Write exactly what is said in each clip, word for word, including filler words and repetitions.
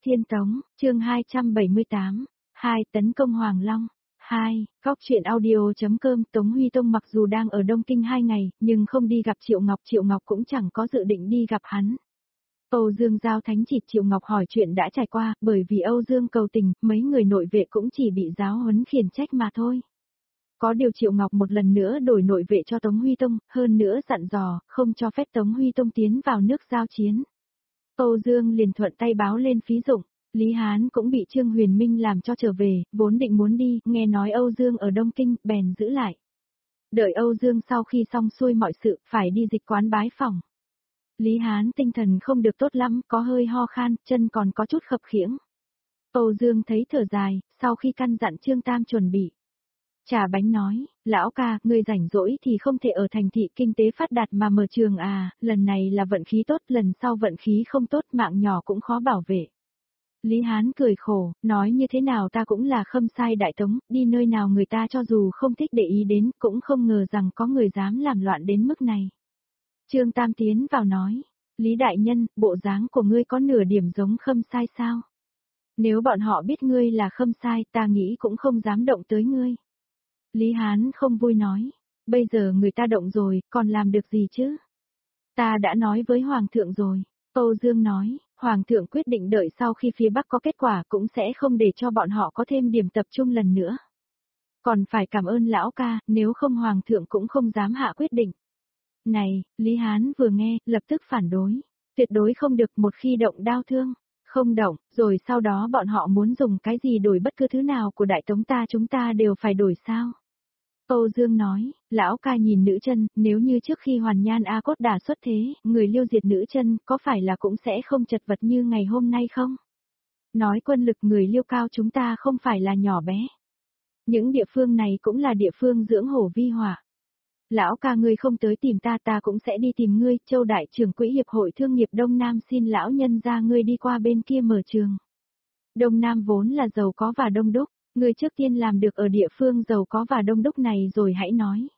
Thiên Tống, chương hai trăm bảy mươi tám, hai tấn công Hoàng Long. hai, Góc truyện audio.com. Tống Huy Tông mặc dù đang ở Đông Kinh hai ngày, nhưng không đi gặp Triệu Ngọc, Triệu Ngọc cũng chẳng có dự định đi gặp hắn. Âu Dương giao thánh chỉ Triệu Ngọc hỏi chuyện đã trải qua, bởi vì Âu Dương cầu tình, mấy người nội vệ cũng chỉ bị giáo huấn khiển trách mà thôi. Có điều Triệu Ngọc một lần nữa đổi nội vệ cho Tống Huy Tông, hơn nữa dặn dò, không cho phép Tống Huy Tông tiến vào nước giao chiến. Âu Dương liền thuận tay báo lên phí dụng, Lý Hán cũng bị Trương Huyền Minh làm cho trở về, vốn định muốn đi, nghe nói Âu Dương ở Đông Kinh, bèn giữ lại. Đợi Âu Dương sau khi xong xuôi mọi sự, phải đi dịch quán bái phỏng. Lý Hán tinh thần không được tốt lắm, có hơi ho khan, chân còn có chút khập khiễng. Âu Dương thấy thở dài, sau khi căn dặn Trương Tam chuẩn bị. Trà bánh nói, lão ca, ngươi rảnh rỗi thì không thể ở thành thị kinh tế phát đạt mà mở trường à, lần này là vận khí tốt, lần sau vận khí không tốt, mạng nhỏ cũng khó bảo vệ. Lý Hán cười khổ, nói như thế nào ta cũng là khâm sai đại tống, đi nơi nào người ta cho dù không thích để ý đến, cũng không ngờ rằng có người dám làm loạn đến mức này. Trương Tam tiến vào nói, Lý đại nhân, bộ dáng của ngươi có nửa điểm giống khâm sai sao? Nếu bọn họ biết ngươi là khâm sai, ta nghĩ cũng không dám động tới ngươi. Lý Hán không vui nói, bây giờ người ta động rồi, còn làm được gì chứ? Ta đã nói với Hoàng thượng rồi. Âu Dương nói, Hoàng thượng quyết định đợi sau khi phía Bắc có kết quả cũng sẽ không để cho bọn họ có thêm điểm tập trung lần nữa. Còn phải cảm ơn lão ca, nếu không Hoàng thượng cũng không dám hạ quyết định. Này, Lý Hán vừa nghe, lập tức phản đối. Tuyệt đối không được, một khi động đao thương. Không động, rồi sau đó bọn họ muốn dùng cái gì đổi bất cứ thứ nào của Đại Tống ta chúng ta đều phải đổi sao? Âu Dương nói, lão ca nhìn nữ chân, nếu như trước khi Hoàn Nhan A Cốt đả xuất thế, người Liêu diệt nữ chân, có phải là cũng sẽ không chật vật như ngày hôm nay không? Nói quân lực người Liêu cao chúng ta không phải là nhỏ bé. Những địa phương này cũng là địa phương dưỡng hổ vi hỏa. Lão ca ngươi không tới tìm ta, ta cũng sẽ đi tìm ngươi. Châu đại trưởng quỹ hiệp hội thương nghiệp Đông Nam xin lão nhân ra ngươi đi qua bên kia mở trường. Đông Nam vốn là giàu có và đông đúc. Ngươi trước tiên làm được ở địa phương giàu có và đông đúc này rồi hãy nói.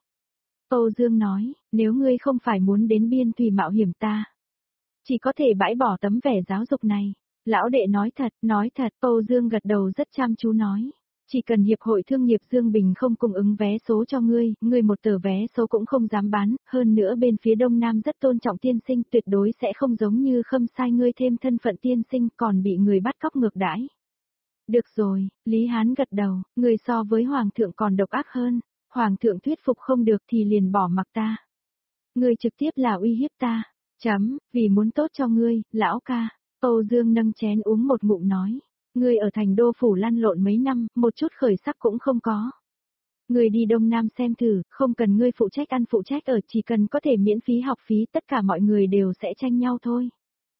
Âu Dương nói, nếu ngươi không phải muốn đến biên thùy mạo hiểm ta, chỉ có thể bãi bỏ tấm vẻ giáo dục này. Lão đệ nói thật, nói thật, Âu Dương gật đầu rất chăm chú nói. Chỉ cần Hiệp hội Thương nghiệp Dương Bình không cung ứng vé số cho ngươi, ngươi một tờ vé số cũng không dám bán, hơn nữa bên phía Đông Nam rất tôn trọng tiên sinh, tuyệt đối sẽ không giống như khâm sai ngươi thêm thân phận tiên sinh còn bị người bắt cóc ngược đãi. Được rồi, Lý Hán gật đầu, người so với Hoàng thượng còn độc ác hơn, Hoàng thượng thuyết phục không được thì liền bỏ mặc ta. Ngươi trực tiếp là uy hiếp ta, chấm, vì muốn tốt cho ngươi, lão ca. Âu Dương nâng chén uống một ngụm nói, ngươi ở thành đô phủ lăn lộn mấy năm, một chút khởi sắc cũng không có. Ngươi đi Đông Nam xem thử, không cần ngươi phụ trách ăn phụ trách ở, chỉ cần có thể miễn phí học phí, tất cả mọi người đều sẽ tranh nhau thôi.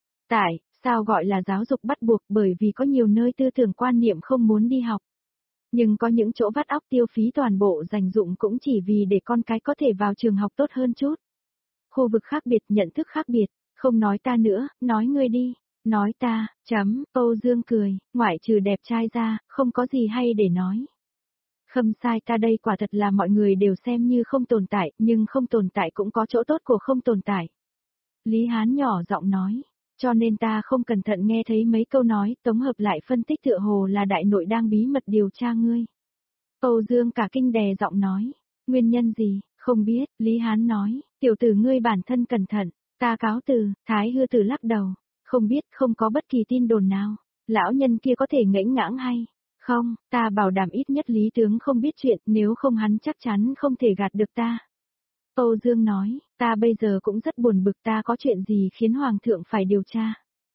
Tại sao gọi là giáo dục bắt buộc, bởi vì có nhiều nơi tư tưởng quan niệm không muốn đi học. Nhưng có những chỗ vắt óc tiêu phí toàn bộ dành dụng cũng chỉ vì để con cái có thể vào trường học tốt hơn chút. Khu vực khác biệt, nhận thức khác biệt, không nói ta nữa, nói ngươi đi, nói ta, chấm, Âu Dương cười, ngoại trừ đẹp trai ra, không có gì hay để nói. Khâm sai ta đây quả thật là mọi người đều xem như không tồn tại, nhưng không tồn tại cũng có chỗ tốt của không tồn tại. Lý Hán nhỏ giọng nói. Cho nên ta không cẩn thận nghe thấy mấy câu nói, tổng hợp lại phân tích tựa hồ là đại nội đang bí mật điều tra ngươi. Âu Dương cả kinh đè giọng nói, nguyên nhân gì, không biết, Lý Hán nói, tiểu tử ngươi bản thân cẩn thận, ta cáo từ, Thái Hư Tử lắc đầu, không biết, không có bất kỳ tin đồn nào, lão nhân kia có thể ngẫnh ngãng hay, không, ta bảo đảm ít nhất Lý tướng không biết chuyện, nếu không hắn chắc chắn không thể gạt được ta. Âu Dương nói, ta bây giờ cũng rất buồn bực, ta có chuyện gì khiến Hoàng thượng phải điều tra.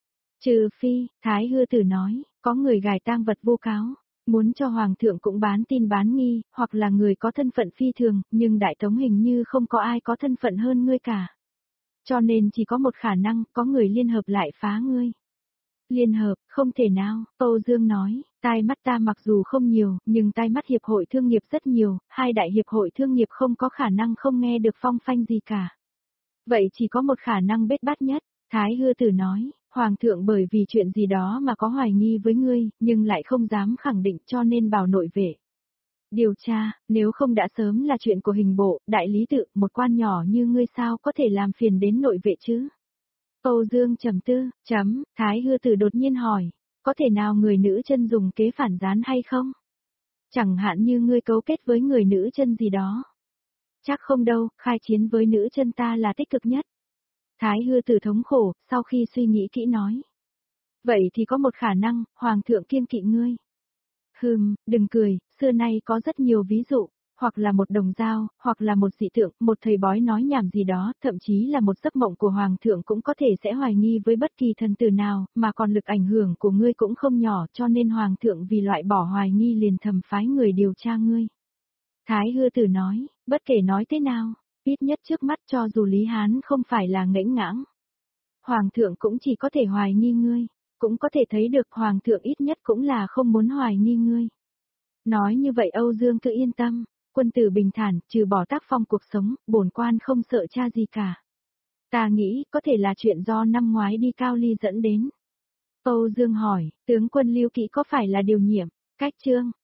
Trừ phi, Thái Hư Tử nói, có người gài tang vật vô cáo, muốn cho Hoàng thượng cũng bán tin bán nghi, hoặc là người có thân phận phi thường, nhưng Đại Tống hình như không có ai có thân phận hơn ngươi cả. Cho nên chỉ có một khả năng, có người liên hợp lại phá ngươi. Liên hợp, không thể nào, Âu Dương nói, tai mắt ta mặc dù không nhiều, nhưng tai mắt hiệp hội thương nghiệp rất nhiều, hai đại hiệp hội thương nghiệp không có khả năng không nghe được phong phanh gì cả. Vậy chỉ có một khả năng bết bát nhất, Thái Hư Tử nói, Hoàng thượng bởi vì chuyện gì đó mà có hoài nghi với ngươi, nhưng lại không dám khẳng định cho nên bảo nội vệ. Điều tra, nếu không đã sớm là chuyện của hình bộ, đại lý tự, một quan nhỏ như ngươi sao có thể làm phiền đến nội vệ chứ? Âu Dương trầm tư, chấm, Thái Hư Tử đột nhiên hỏi, Có thể nào người nữ chân dùng kế phản gián hay không? Chẳng hạn như ngươi cấu kết với người nữ chân gì đó. Chắc không đâu, khai chiến với nữ chân ta là tích cực nhất. Thái hư tử thống khổ, sau khi suy nghĩ kỹ nói. Vậy thì có một khả năng, Hoàng thượng kiêng kỵ ngươi. Hừm, đừng cười, xưa nay có rất nhiều ví dụ, hoặc là một đồng dao, hoặc là một dị tượng, một thầy bói nói nhảm gì đó, thậm chí là một giấc mộng của Hoàng thượng cũng có thể sẽ hoài nghi với bất kỳ thần tử nào, mà còn lực ảnh hưởng của ngươi cũng không nhỏ, cho nên Hoàng thượng vì loại bỏ hoài nghi liền thầm phái người điều tra ngươi. Thái hư tử nói, bất kể nói thế nào, ít nhất trước mắt cho dù Lý Hán không phải là ngẫnh ngãng. Hoàng thượng cũng chỉ có thể hoài nghi ngươi, cũng có thể thấy được Hoàng thượng ít nhất cũng là không muốn hoài nghi ngươi. Nói như vậy Âu Dương cứ yên tâm, quân tử bình thản, trừ bỏ tác phong cuộc sống, bổn quan không sợ cha gì cả. Ta nghĩ có thể là chuyện do năm ngoái đi Cao Ly dẫn đến. Âu Dương hỏi, tướng quân Lưu Kỵ có phải là điều nhiệm, cách trương?